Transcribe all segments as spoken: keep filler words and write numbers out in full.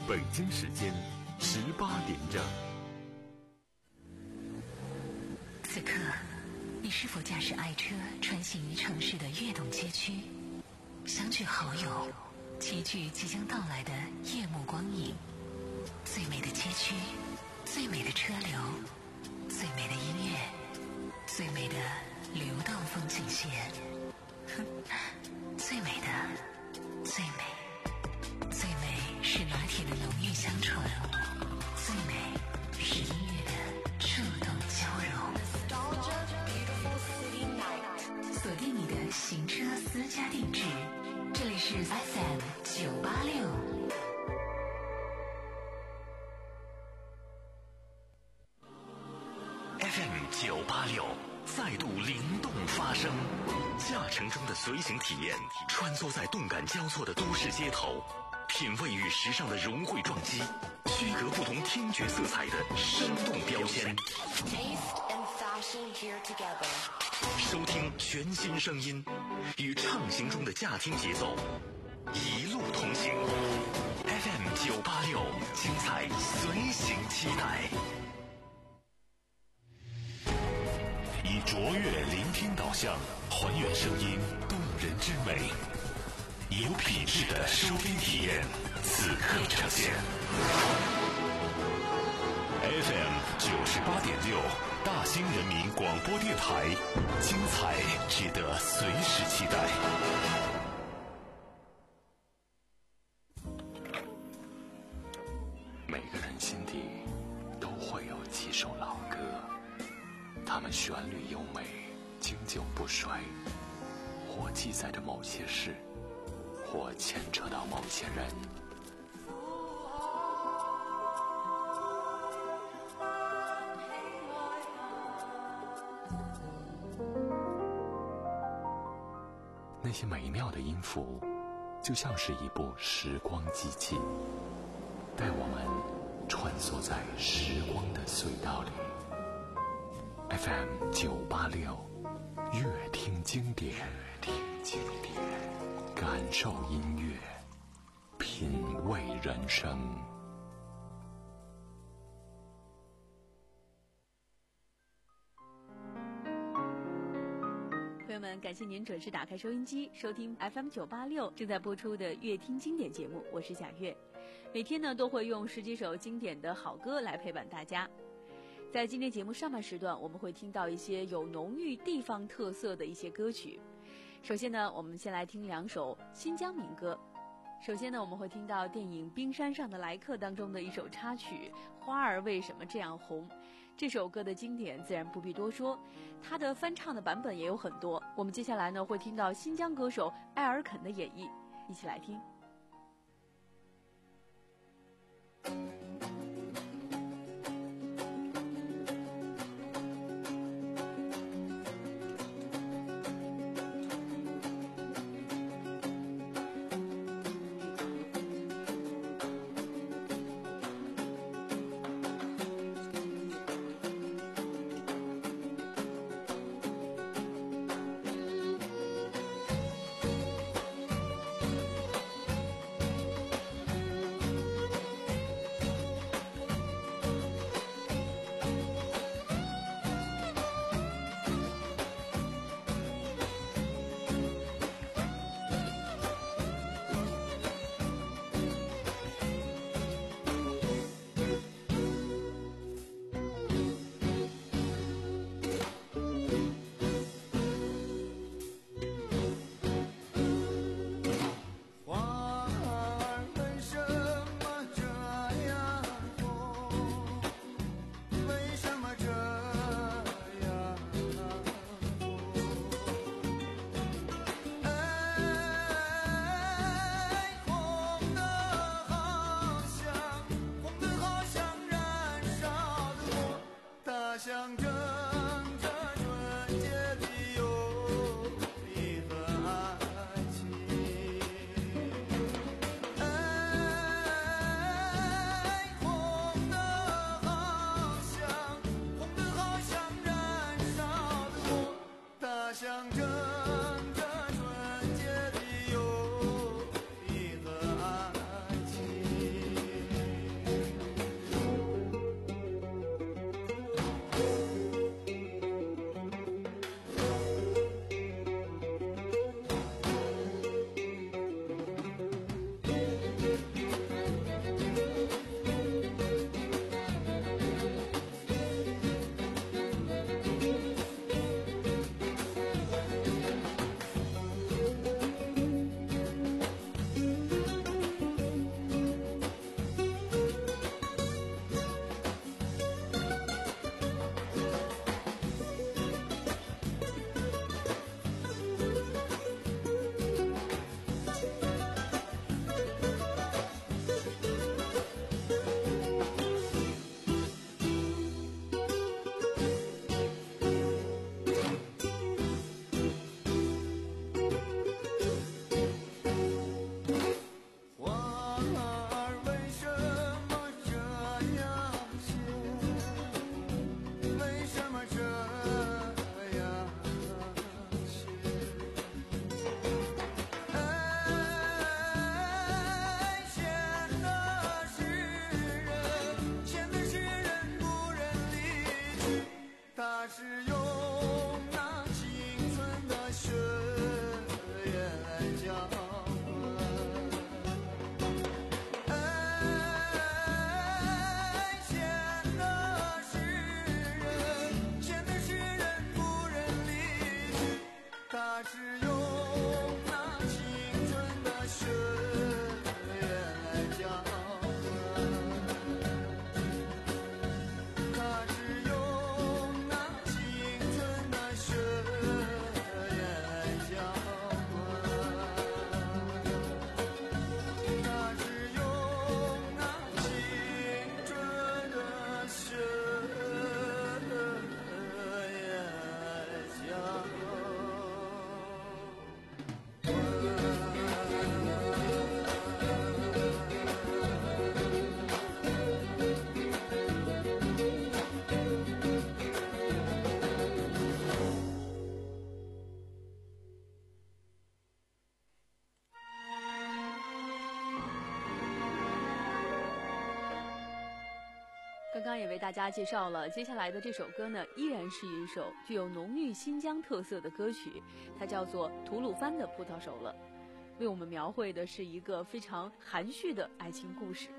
北京时间十八点整。 此刻，你是否驾驶爱车穿行于城市的跃动街区，相聚好友，齐聚即将到来的夜幕光影？最美的街区，最美的车流，最美的音乐，最美的流动风景线，最美的，最美，最美是拿铁的浓郁香醇，最美是音乐的触动交融。锁定你的行车私家定制，这里是 F M 九八六。 F M 九八六再度灵动发声，驾乘中的随行体验，穿梭在动感交错的都市街头，品味与时尚的融汇撞击，区隔不同听觉色彩的生动标签。收听全新声音，与畅行中的驾听节奏一路同行。F M 九八六，精彩随行期待。以卓越聆听导向，还原声音动人之美，有品质的收听体验，此刻呈现。F M 九十八点六，大兴人民广播电台，精彩值得随时期待。每个人心底都会有几首老歌，它们旋律优美，经久不衰，或记载着某些事，或牵扯到某些人。那些美妙的音符，就像是一部时光机器，带我们穿梭在时光的隧道里。F M 九八六，乐听经典，听经典，感受音乐，品味人生。 朋友们，感谢您准时打开收音机，收听 F M 九八六正在播出的乐听经典节目，我是贾月。每天呢都会用十几首经典的好歌来陪伴大家。在今天节目上半时段，我们会听到一些有浓郁地方特色的一些歌曲。首先呢，我们先来听两首新疆民歌。首先呢，我们会听到电影《冰山上的来客》当中的一首插曲《花儿为什么这样红》。这首歌的经典自然不必多说，它的翻唱的版本也有很多。我们接下来呢会听到新疆歌手艾尔肯的演绎，一起来听。 刚刚也为大家介绍了，接下来的这首歌呢，依然是一首具有浓郁新疆特色的歌曲，它叫做《吐鲁番的葡萄熟了》，为我们描绘的是一个非常含蓄的爱情故事。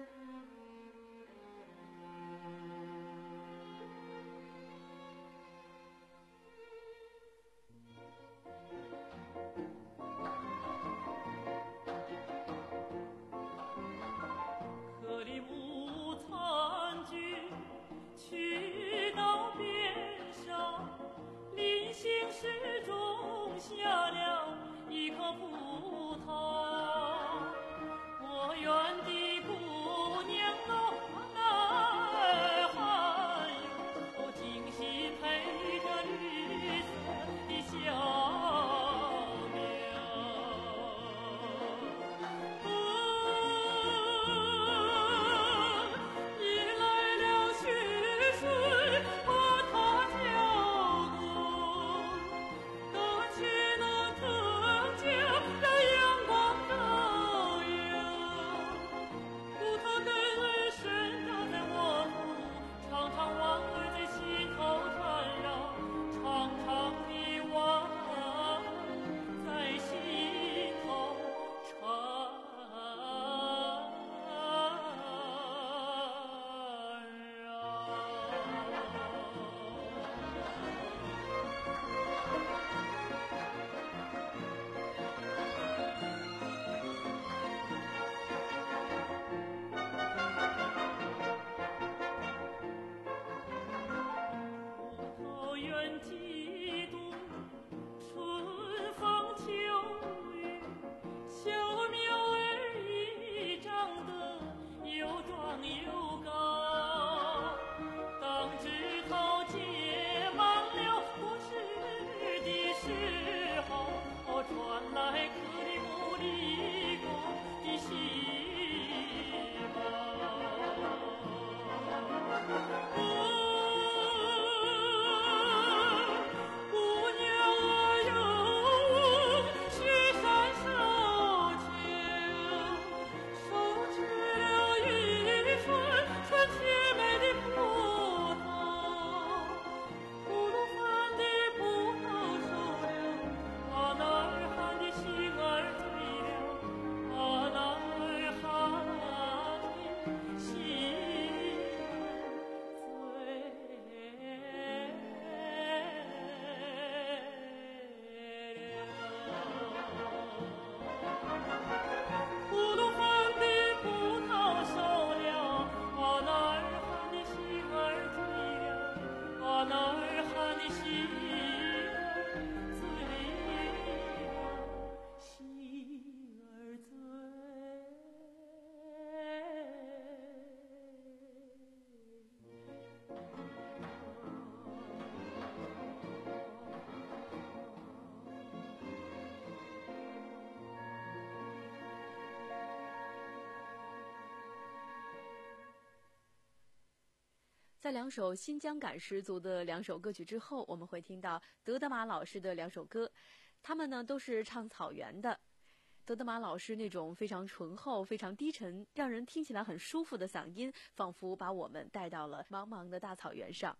在两首新疆感十足的两首歌曲之后，我们会听到德德玛老师的两首歌，他们呢都是唱草原的。德德玛老师那种非常醇厚、非常低沉，让人听起来很舒服的嗓音，仿佛把我们带到了茫茫的大草原上。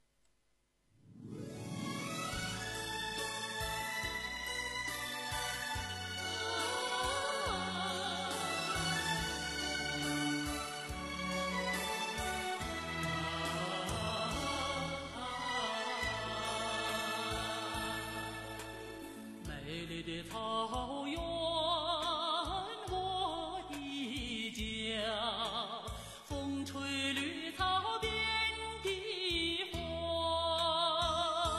美丽的草原，我的家，风吹绿草遍地花。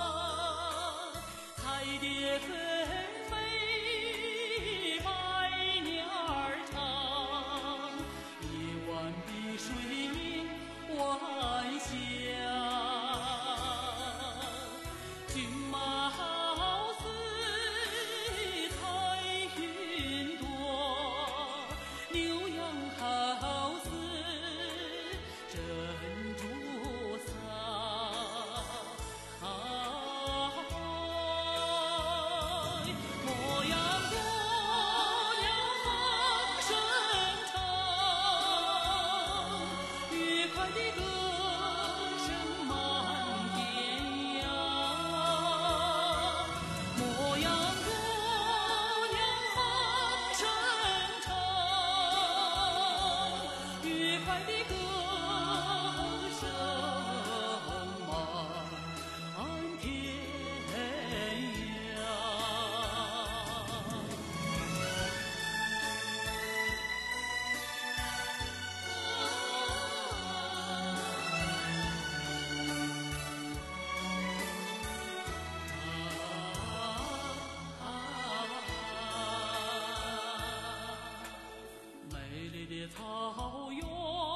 草原，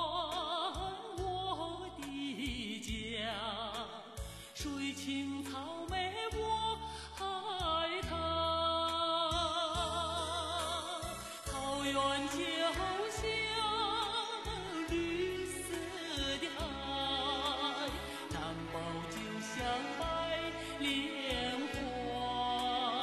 我的家，水青草莓我爱它，草原就像绿色的爱，难保就像白莲花，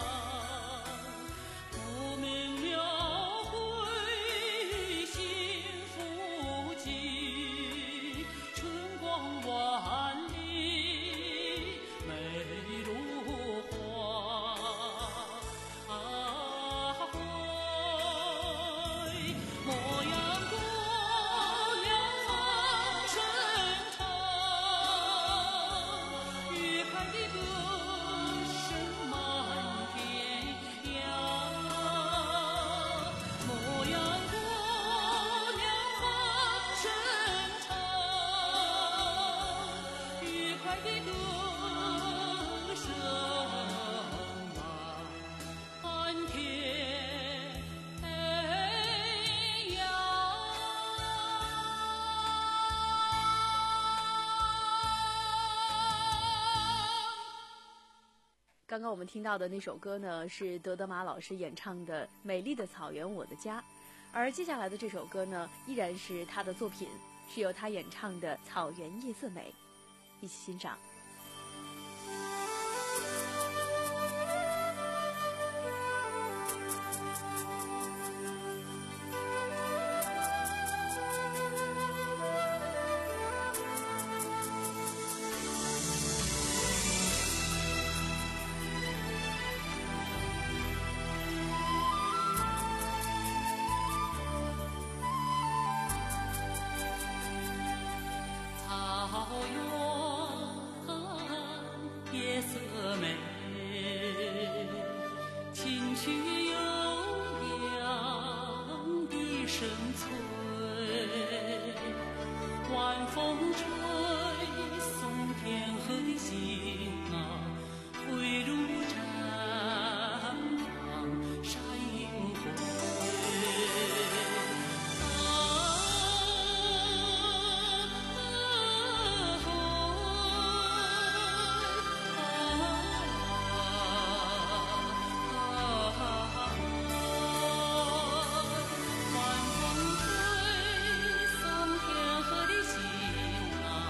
我们描绘幸福记，春光万里美如花，啊会牧羊姑娘放声唱，愉快的歌声满天涯，牧羊姑娘放声唱，愉快的歌声满天涯。 刚刚我们听到的那首歌呢，是德德玛老师演唱的《美丽的草原我的家》，而接下来的这首歌呢，依然是他的作品，是由他演唱的《草原夜色美》，一起欣赏。 草原夜色美，清曲悠扬的声催，晚风吹送天河的星啊，汇入毡房晒银辉。晚风吹送天河的星啊，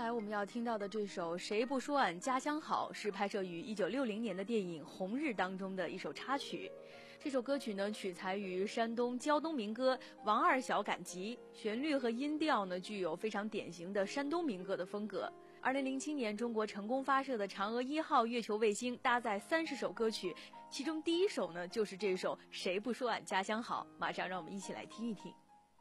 来我们要听到的这首《谁不说俺家乡好》是拍摄于一九六零年的电影《红日》当中的一首插曲。这首歌曲呢取材于山东胶东民歌《王二小赶集》，旋律和音调呢具有非常典型的山东民歌的风格。二零零七年，中国成功发射的嫦娥一号月球卫星搭载三十首歌曲，其中第一首呢就是这首《谁不说俺家乡好》。马上让我们一起来听一听。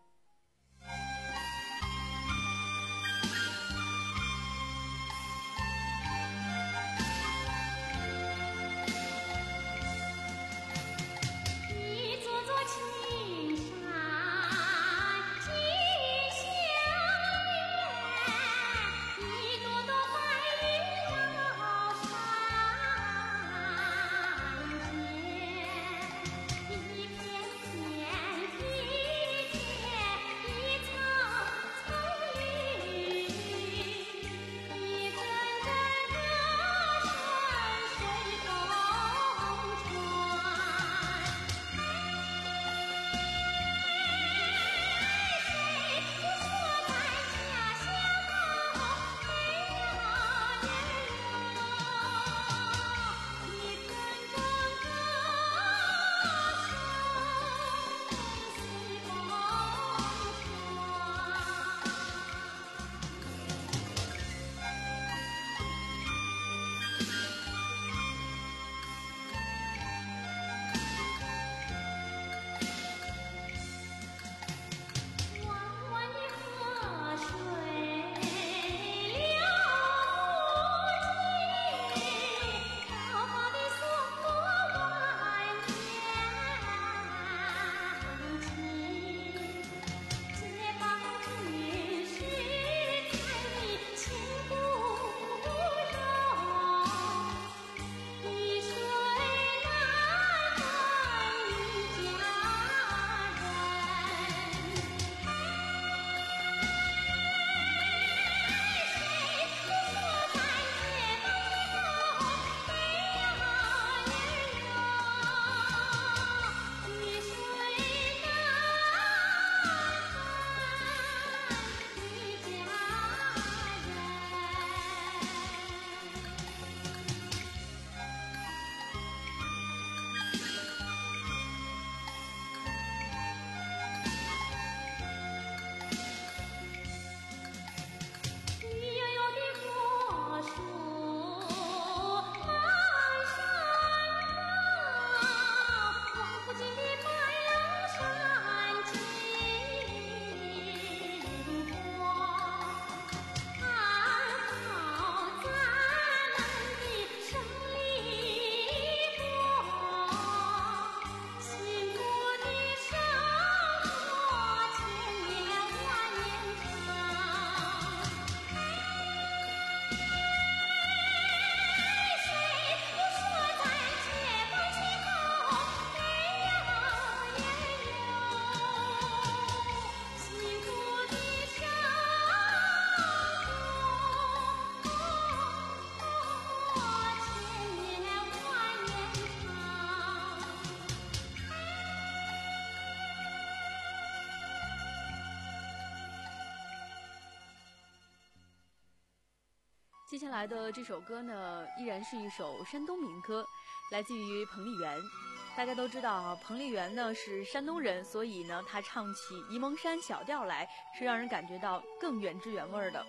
接下来的这首歌呢，依然是一首山东民歌，来自于彭丽媛。大家都知道啊，彭丽媛呢是山东人，所以呢，她唱起《沂蒙山小调》来，是让人感觉到更原汁原味的。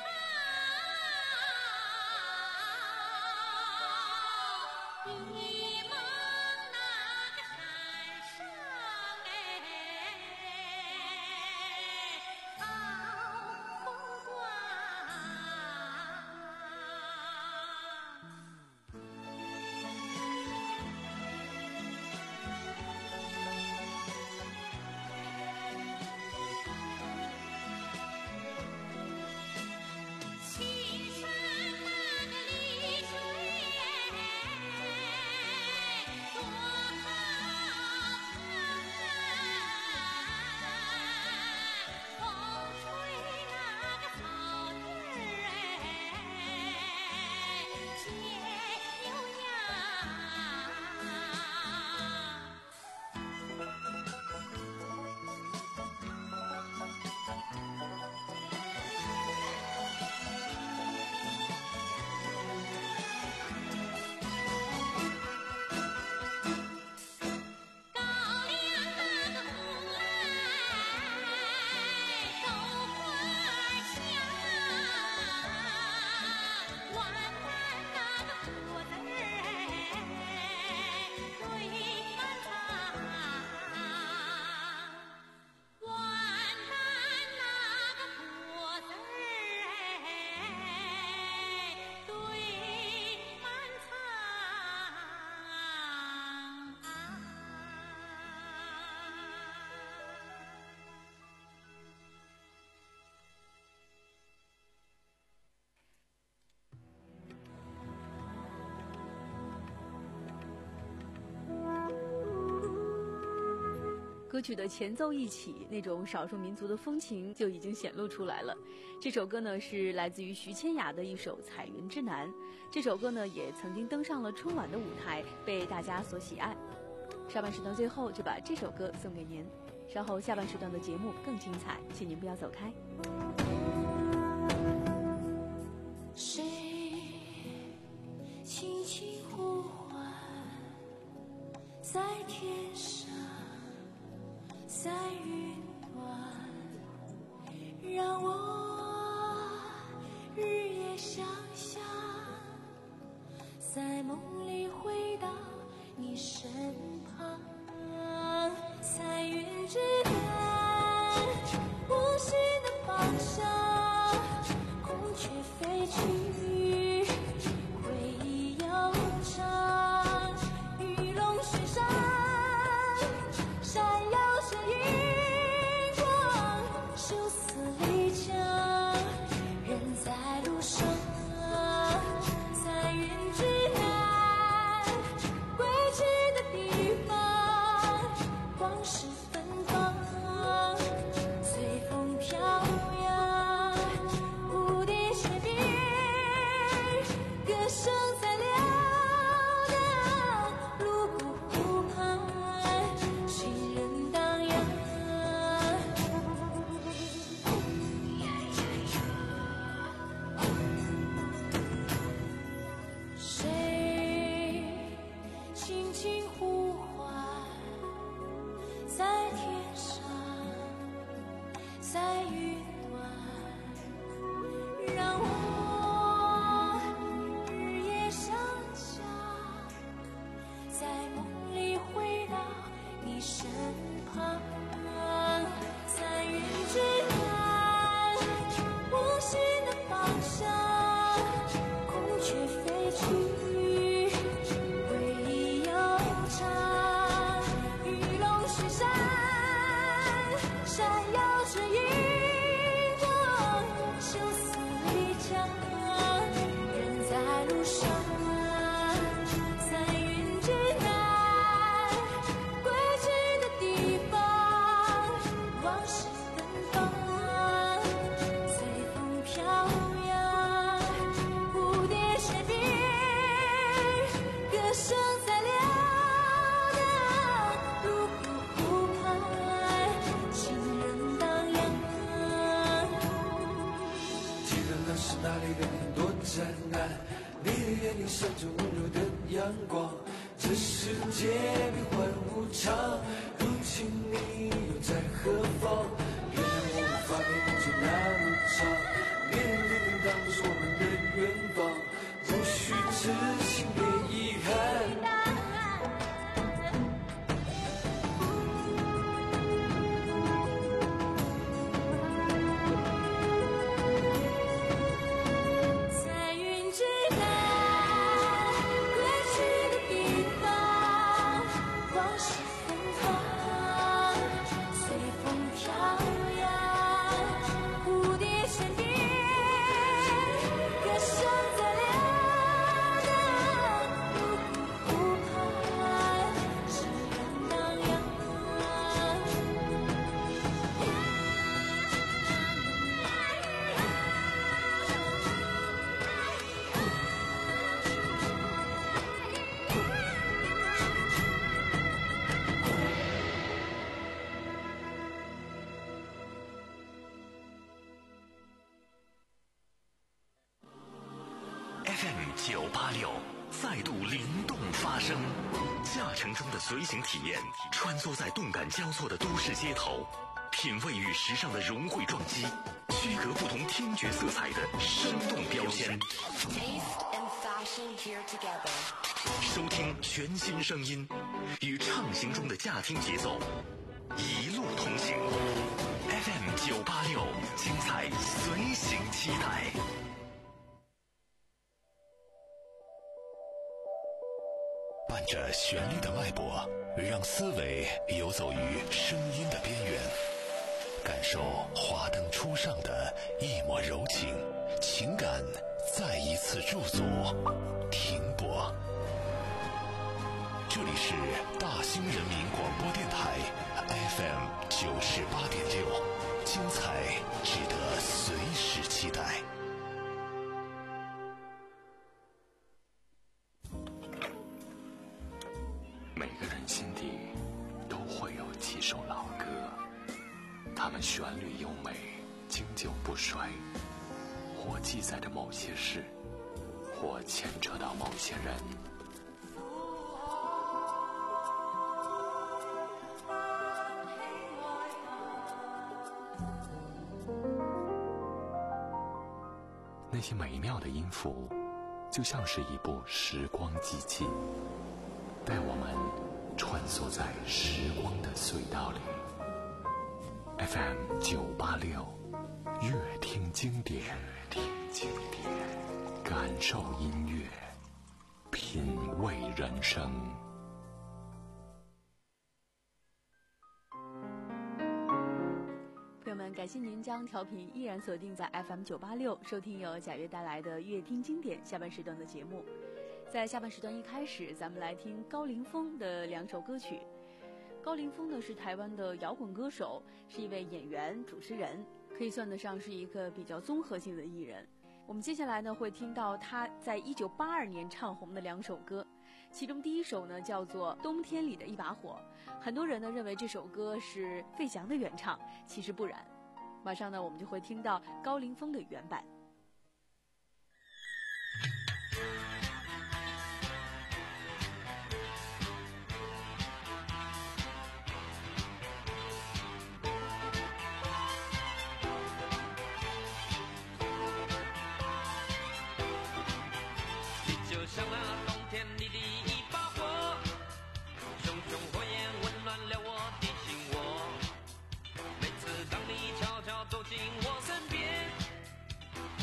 你歌曲的前奏一起，那种少数民族的风情就已经显露出来了。这首歌呢是来自于徐千雅的一首《彩云之南》，这首歌呢也曾经登上了春晚的舞台，被大家所喜爱。上半时段最后就把这首歌送给您，稍后下半时段的节目更精彩，请您不要走开。 谁轻轻呼唤，在天上，在云端，让我日夜想象，在梦里回到你身旁。彩云之南，无心的方向，孔雀飞去，回忆悠长，玉龙雪山，闪耀着银光，修斯离江，人在路上。彩云之南，归去的地方，光是芬芳，随风飘扬，蝴蝶雪冰，歌声在辽大，泸沽湖畔，行人荡漾。谁轻轻呼唤，在天上，在云端，让我日夜想象，在梦里回到你身旁。彩云之南，无心的方向，孔雀飞去，回忆悠长，玉龙雪山，闪耀着银光，修斯离江，人在路上。彩云之南，归去的地方，往事芬芳，随风飘扬，蝴蝶雪冰，歌声在辽大，泸沽湖畔，行人荡漾。 记得那是哪里的很多灾难，你的眼睛闪着温柔的阳光。这世界变幻无常，如今你又在何方？原谅我无法陪你走那么长，别人的天堂不是我们的远方，不需痴心别遗憾。 彩云之南，归去的地方，往事芬芳，随风飘扬，蝴蝶雪冰，歌声在辽大，泸沽湖畔，行人荡漾。 F M 九八六再度灵动发声，驾乘中的随行体验，穿梭在动感交错的都市街头，品味与时尚的融汇撞击，区隔不同听觉色彩的生动标签。 Taste and fashion here together. 收听全新声音，与畅行中的驾听节奏，一路同行。F M 九八六，精彩随行期待。伴着旋律的脉搏，让思维游走于声音的边缘，感受华灯初上的一抹柔情，情感再一次驻足停泊。 这里是大兴人民广播电台 F M 九十八点六，精彩值得随时期待。 每个人心底都会有几首老歌，它们旋律优美，经久不衰，或记载着某些事，或牵扯到某些人。那些美妙的音符，就像是一部时光机器，带我们穿梭在时光的隧道里。F M 九八六，乐听经典，乐听经典，感受音乐，品味人生。 朋友们，感谢您将调频依然锁定在 F M 九八六，收听由贾悦带来的乐听经典下半时段的节目。在下半时段一开始，咱们来听高凌风的两首歌曲。高凌风呢是台湾的摇滚歌手，是一位演员、主持人，可以算得上是一个比较综合性的艺人。我们接下来呢会听到他在一九八二年唱红的两首歌，其中第一首呢叫做《冬天里的一把火》，很多人呢认为这首歌是费翔的原唱，其实不然。马上呢我们就会听到高凌风的原版。 就像那冬天里的一把火，熊熊火焰温暖了我的心窝。每次当你悄悄走进我身边，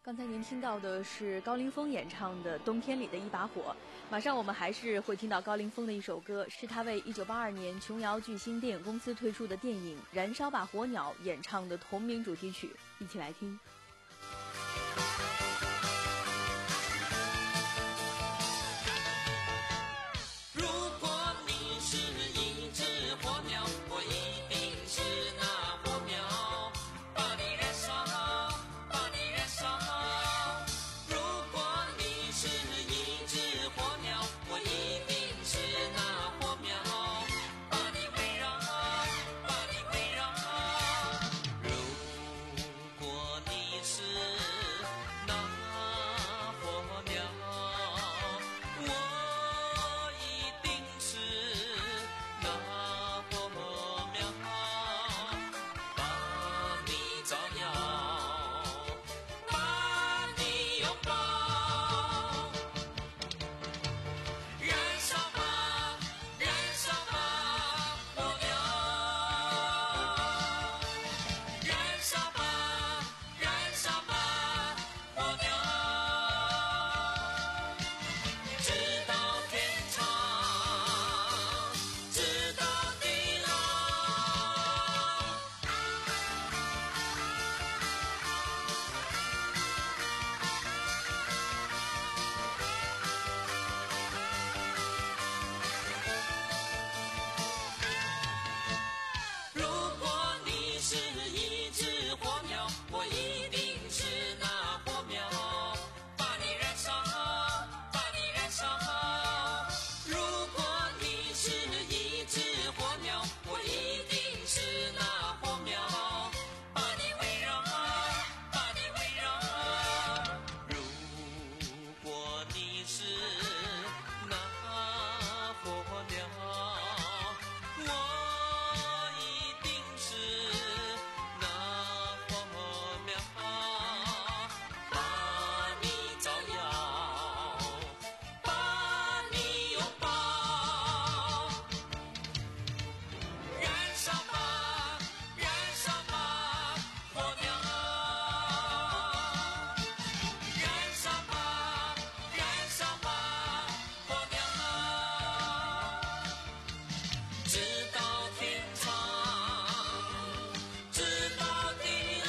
刚才您听到的是高凌风演唱的《冬天里的一把火》，马上我们还是会听到高凌风的一首歌，是他为一九八二年琼瑶巨星电影公司推出的电影《燃烧吧火鸟》演唱的同名主题曲，一起来听。 如果你是一只火苗，我一定是那火苗，把你燃烧，把你燃烧。如果你是一只火苗，我一定是那火苗，把你围绕，把你围绕。如果你是那火苗，我一定是那火苗，把你照耀，把你拥抱。燃烧吧，燃烧吧，火苗！燃烧吧，燃烧吧，火苗！直到天长，直到地老。如果你是一只火苗，我一定是那火苗，把你燃烧，把你燃烧。如果你是一只火苗，我一定是那火苗，把你围绕，把你围绕。如果你是那火苗，我一定是那火苗，把你照耀，把你拥抱。燃烧吧，燃烧吧，火苗！燃烧吧，燃烧吧，火苗！直到天长，直到地老。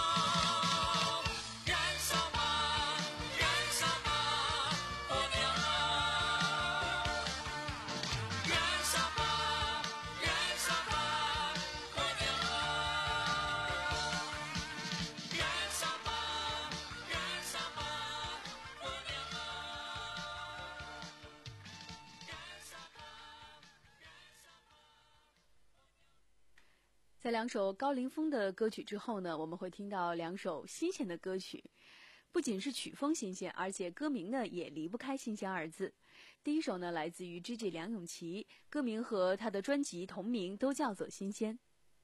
燃烧吧，燃烧吧，火苗！燃烧吧，燃烧吧，火苗！燃烧吧，燃烧吧，火苗！ 在两首高凌风的歌曲之后呢，我们会听到两首新鲜的歌曲，不仅是曲风新鲜，而且歌名呢也离不开新鲜二字。第一首呢来自于 G G 梁咏琪，歌名和他的专辑同名都叫做新鲜。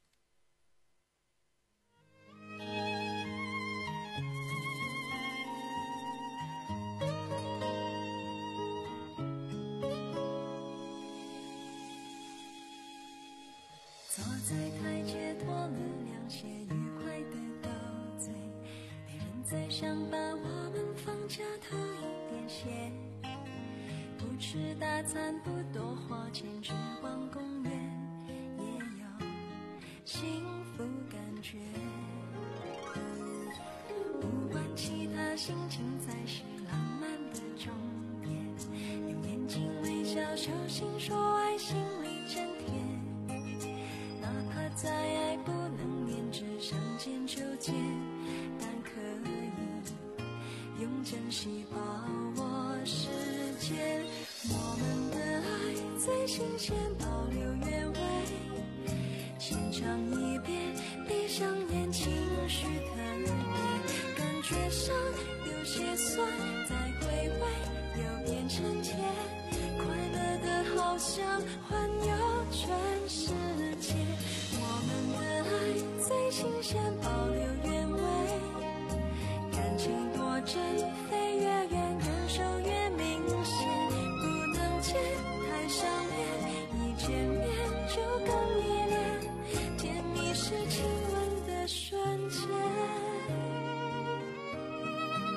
坐在台阶脱了凉鞋，愉快的斗嘴，没人再想把我们放假偷一点血，不吃大餐，不多花钱，只逛公园，也有幸福感觉。不管其他，心情才是浪漫的终点，用眼睛微笑，手心说爱，心里真甜。哪怕再爱不能粘，只想见就见，但可以用珍惜把握时间。我们的爱最新鲜，保留原味，先尝一遍，闭上眼，情绪特别，感觉上有些酸，再回味又变成甜，快乐的好像环游全世界。我们的爱最新鲜，保留原味，感情多真，飞越远，感受越明显，不能见太想念，一见面就更依恋，甜蜜是亲吻的瞬间。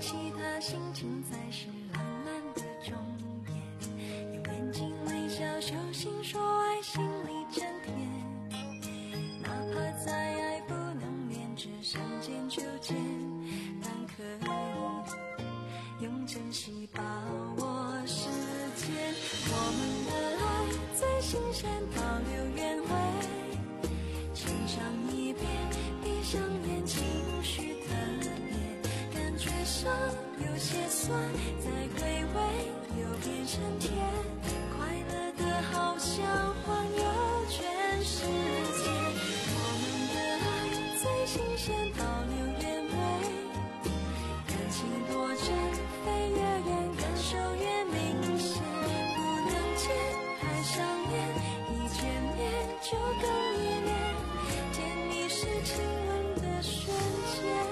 其他心情才是浪漫的终点。用眼睛微笑手心说爱，心里真甜。哪怕再爱不能连只剩见就见，但可以用珍惜把握时间。我们的爱最新鲜，保留原味，亲上一遍，闭上眼，情绪特别，感觉上有些酸，再回味又变成甜，快乐的好像环游全世界。我们的爱最新鲜，保留原味，感情多真，飞越远，感受越明显，不能见还想念，一见面就更依恋，甜蜜是亲吻的瞬间。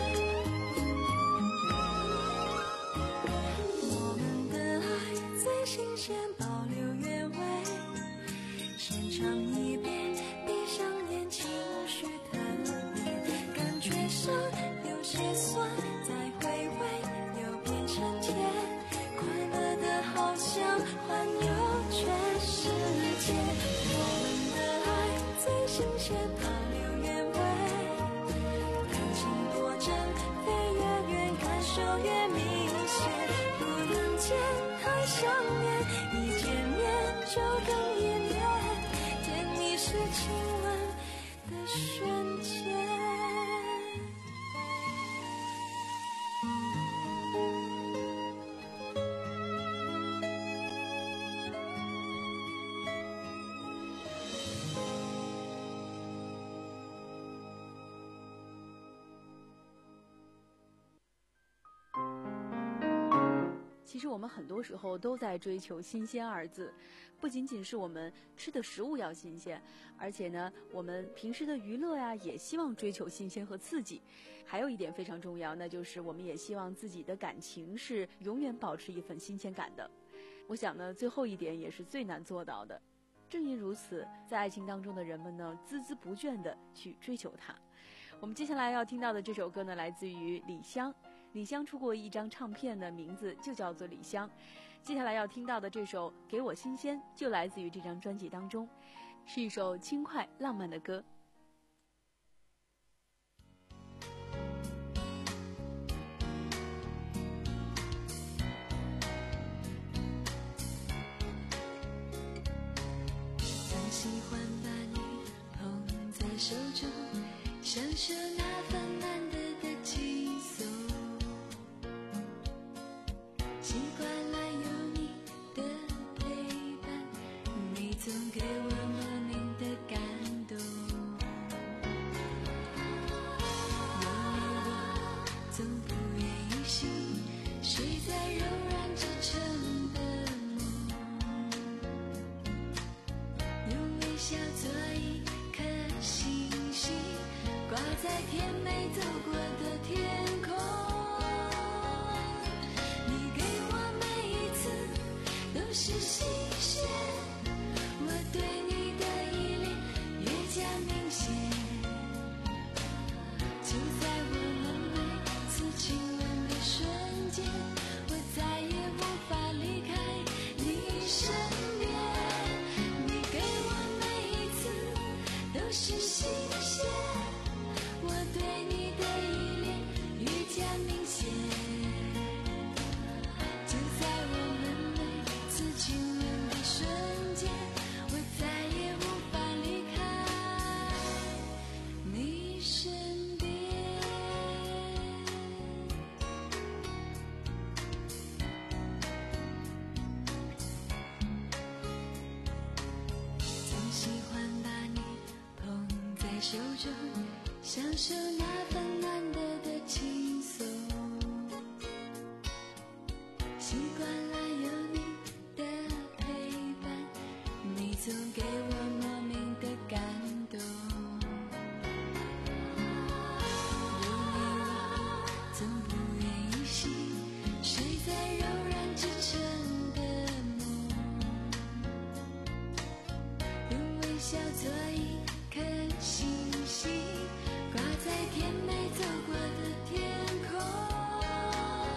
我们的爱最新鲜，保留原味，先尝一遍，闭上眼，情绪特别，感觉上有些酸，再回味又变成甜，快乐的好像环游全世界。我们的爱最新鲜，保留原味，感情多真，飞越远，感受越明显，不能见还想念，一见面就更依恋，甜蜜是亲吻的瞬间。 其实我们很多时候都在追求新鲜二字，不仅仅是我们吃的食物要新鲜，而且呢，我们平时的娱乐呀，也希望追求新鲜和刺激。还有一点非常重要，那就是我们也希望自己的感情是永远保持一份新鲜感的。我想呢，最后一点也是最难做到的。正因如此，在爱情当中的人们呢，孜孜不倦地去追求它。我们接下来要听到的这首歌呢，来自于李湘。李湘出过一张唱片的名字就叫做李湘。接下来要听到的这首《给我新鲜》就来自于这张专辑当中，是一首轻快浪漫的歌。 很喜欢把你捧在手中，享受那份难得的轻松，习惯了有你的陪伴，你总给我莫名的感动，有你我总不愿意醒，睡在柔软支撑的梦，用微笑做一颗星星，挂在甜美走过的天空。你给我每一次都是新鲜，我对你的依恋越加明显，就在我们每次亲吻的瞬间，我再也无法离开你身边。你给我每一次都是新鲜，我对你的依恋愈加明显，就在我们每次亲吻的瞬间，我再也无法离开你身边。总喜欢把你捧在手中，享受那份难得的轻松，习惯了有你的陪伴，你总给我莫名的感动，有你我总不愿意醒，睡在柔软支撑的梦，用微笑做一颗星星，挂在甜美走过的天空。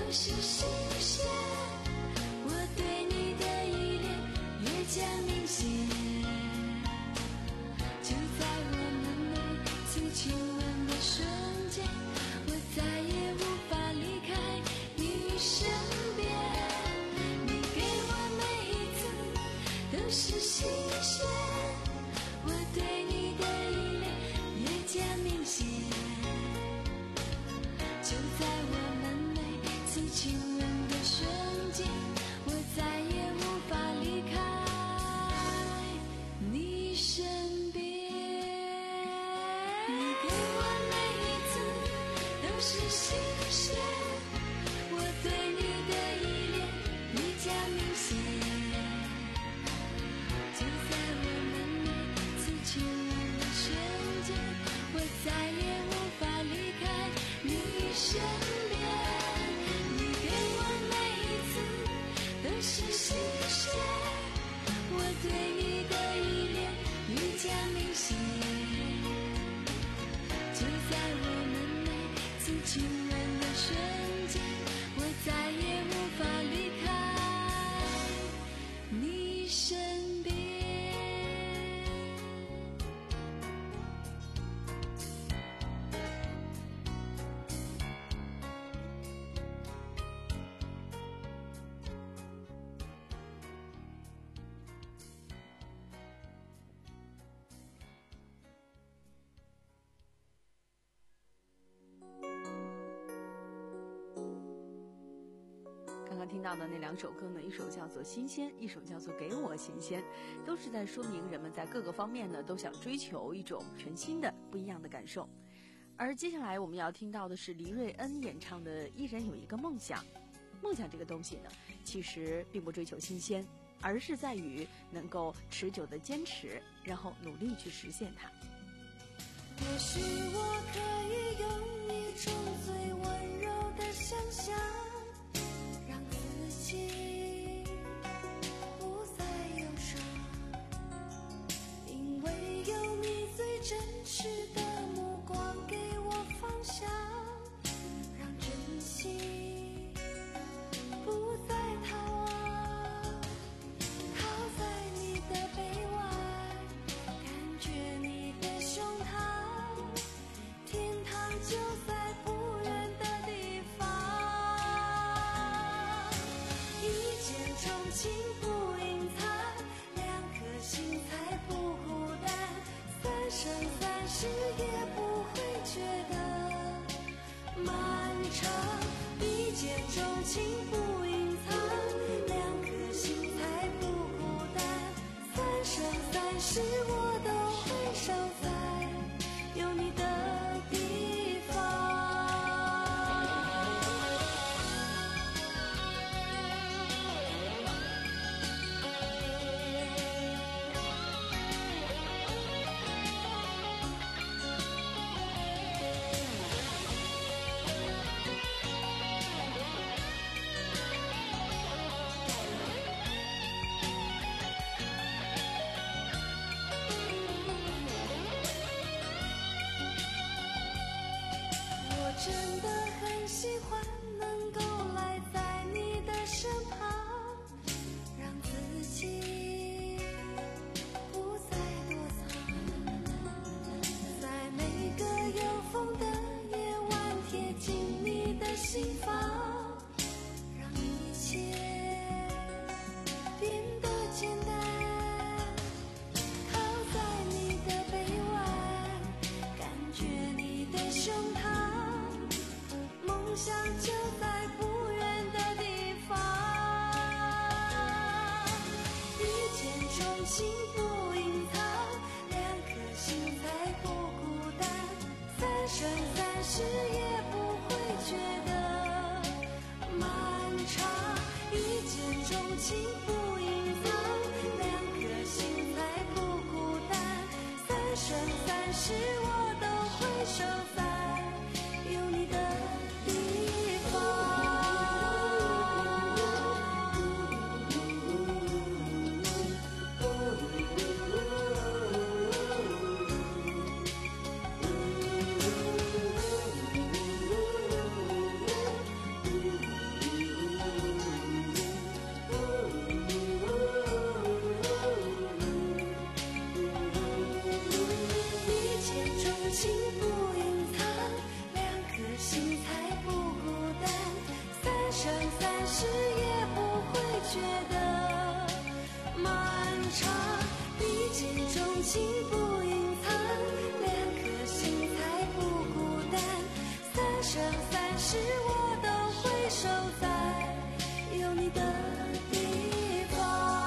是新鲜，我对你的依恋越加明显。就在我们每次亲吻的瞬间，我再也无法离开你身边。你给我每一次都是新鲜，我对你的依恋越加明显。就在我们每次亲吻的瞬间，我再也无法离开你身边。你给我每一次都是新鲜，我对你的依恋越加明显。就在我们每次亲吻的瞬间，我再也无法离开你身边。你给我每一次都是新鲜，我对你的依恋越加明显。就在我们每次亲吻的瞬间，我再也无法离开你身边。 刚刚听到的那两首歌呢，一首叫做《新鲜》，一首叫做《给我新鲜》，都是在说明人们在各个方面呢都想追求一种全新的、不一样的感受。而接下来我们要听到的是黎瑞恩演唱的《一人有一个梦想》。梦想这个东西呢，其实并不追求新鲜，而是在于能够持久的坚持，然后努力去实现它。 也许我可以用一种最温柔的想象，让自己不再忧伤，因为有你最真实的目光给我方向，让真心不再逃亡，靠在你的臂弯，感觉你的胸膛，天堂就在不远的地方。一见钟情不隐藏，两颗心才不孤单，三生三世也不会觉得漫长。一见钟情不隐藏，两颗心才不孤单，三生三世我都会守在有你的地方。我真的很喜欢能够赖在你的身旁，让自己不再躲藏，在每个有风的夜晚贴近你的心房，让一切变得简单，靠在你的臂弯，感觉你的胸膛，梦想就在不远的地方。一见钟情不隐藏，两颗心才不孤单，三生三世也不会觉得漫长。一见钟情不隐藏，两颗心才不孤单，三生三世我都会守在有你的地方。 觉得漫长。一见钟情不隐藏，两颗心才不孤单。三生三世我都会守在有你的地方。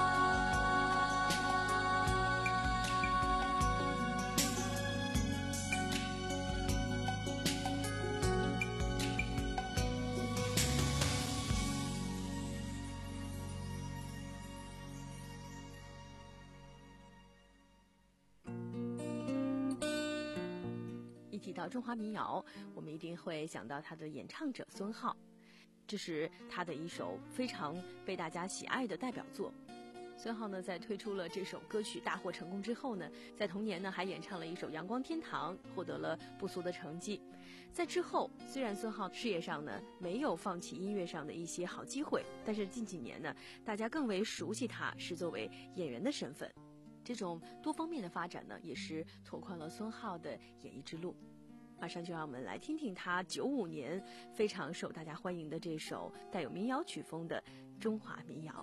提到中华民谣，我们一定会想到他的演唱者孙浩，这是他的一首非常被大家喜爱的代表作。孙浩呢，在推出了这首歌曲大获成功之后呢，在同年呢还演唱了一首《阳光天堂》，获得了不俗的成绩。在之后，虽然孙浩事业上呢没有放弃音乐上的一些好机会，但是近几年呢，大家更为熟悉他是作为演员的身份。这种多方面的发展呢，也是拓宽了孙浩的演艺之路。马上就让我们来听听他九五年非常受大家欢迎的这首带有民谣曲风的中华民谣。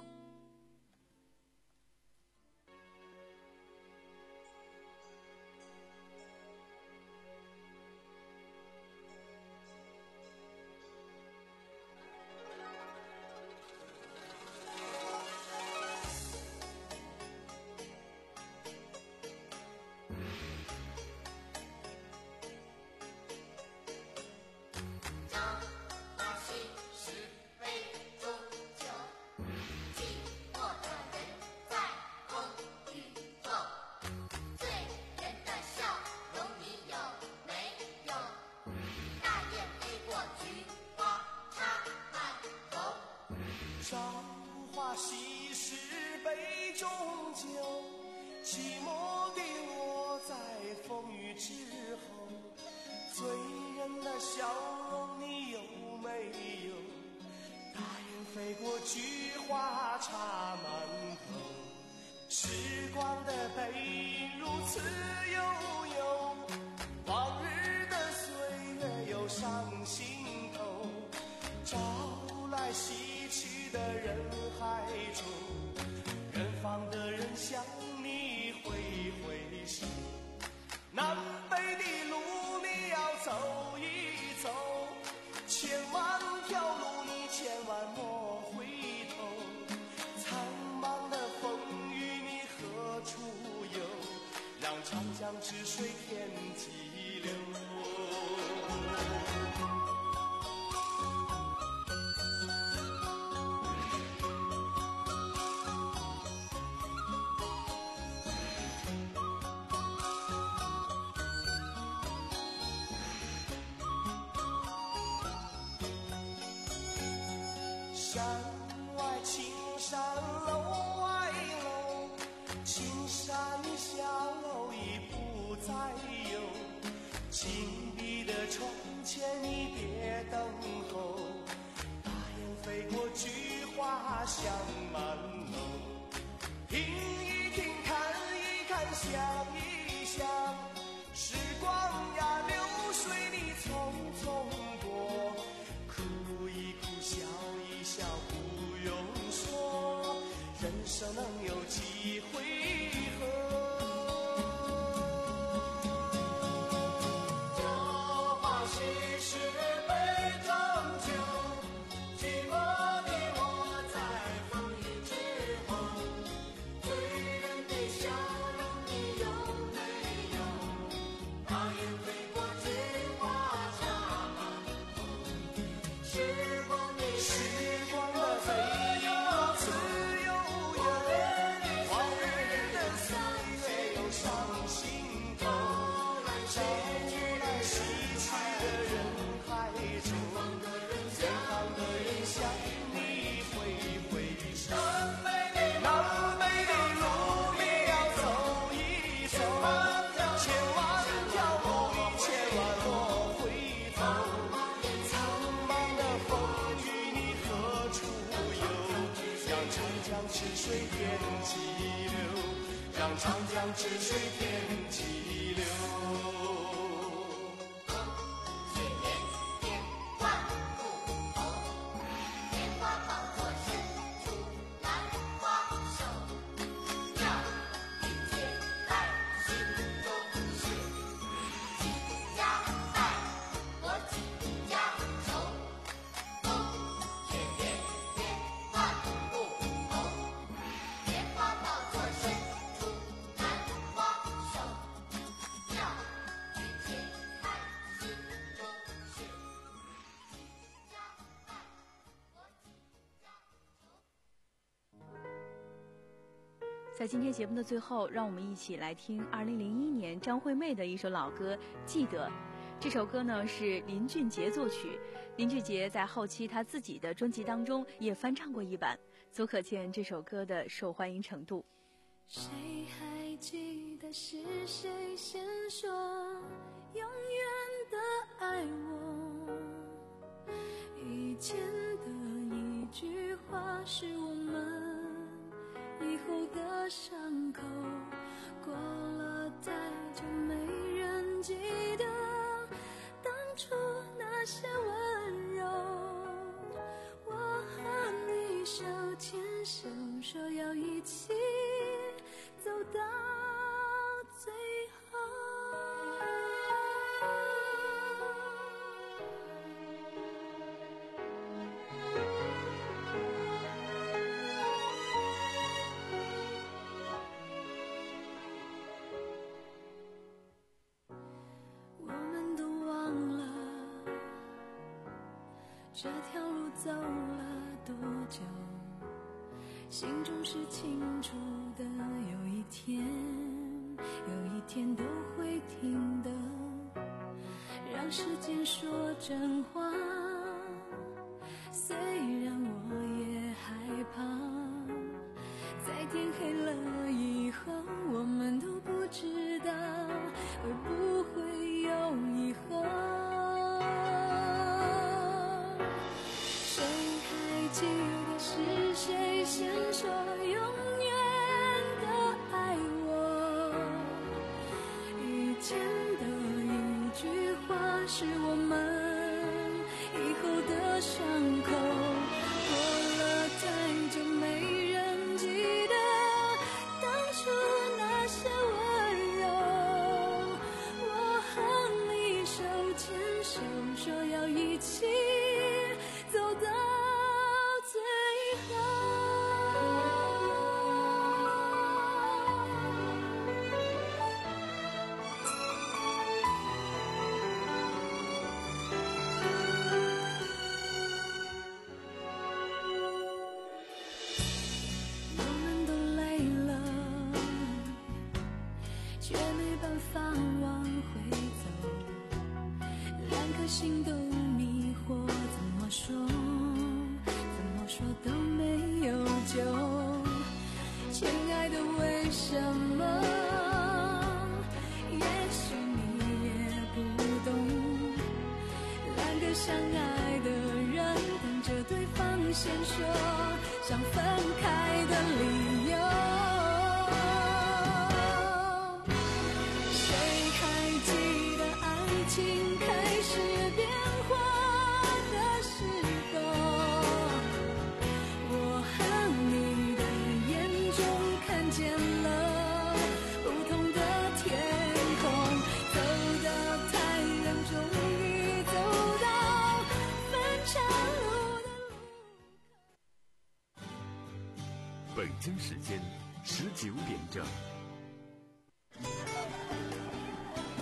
稀释杯中酒，寂寞地落在风雨之后。醉人的笑容你有没有？大雁飞过，菊花插满头。时光的背影如此悠悠，往日的岁月又上心头。朝来夕去的人海中，远方的人向你挥挥手。南北的路你要走一走，千万条路你千万莫回头。苍茫的风雨你何处有？让长江之水天际流。山外青山楼外楼，青山小楼已不再有。紧闭的窗前你别等候，大雁飞过，菊花香满楼。听一听，看一看，想一想，时光呀流水你匆匆过，哭一哭，笑一笑，不用说，人生能有几回合。 酒吧稀释杯中酒，寂寞的我在风雨之后。醉人的笑容你有没有？大雁飞过，菊花插满头。时光的时光的背影如此悠悠，往日的岁月又上心头。朝来夕去的人海中，远方的人向你挥挥手。南北的路你要走一走，千万条路你千万莫回头。苍茫的风雨你何处有？让长江之水天际流，让长江之水天际流。 去年天万户侯，莲花宝座深处在今天节目的最后，让我们一起来听二零零一年张惠妹的一首老歌《记得》。这首歌呢是林俊杰作曲，林俊杰在后期他自己的专辑当中也翻唱过一版，足可见这首歌的受欢迎程度。 谁还记得是谁先说永远的爱我？以前的一句话是我们以后的伤口，过了太久没人记得当初那些温柔。我和你手牵手，说要一起走到最后。我们都忘了这条路走了多久，心中是清楚的，有一天有一天都会听的，让时间说真话。虽然我也害怕，在天黑了以后，我们都不知道会不会有以后。谁还记得是谁先说永远的爱我？以前的一句话是我们以后的伤口，过了太久没人记得当初那些温柔。我和你手牵手，说要一起走到最后。我们都累了，却没办法往回走，两颗心都迷惑，怎么说怎么说都没有救。亲爱的，为什么？也许你也不懂，两个相爱的人等着对方先说想分开的理由。谁还记得爱情开始变化的时候？我和你的眼中看见了不同的天空，走到太阳终于走到分岔路的路口。 北京时间十九点整。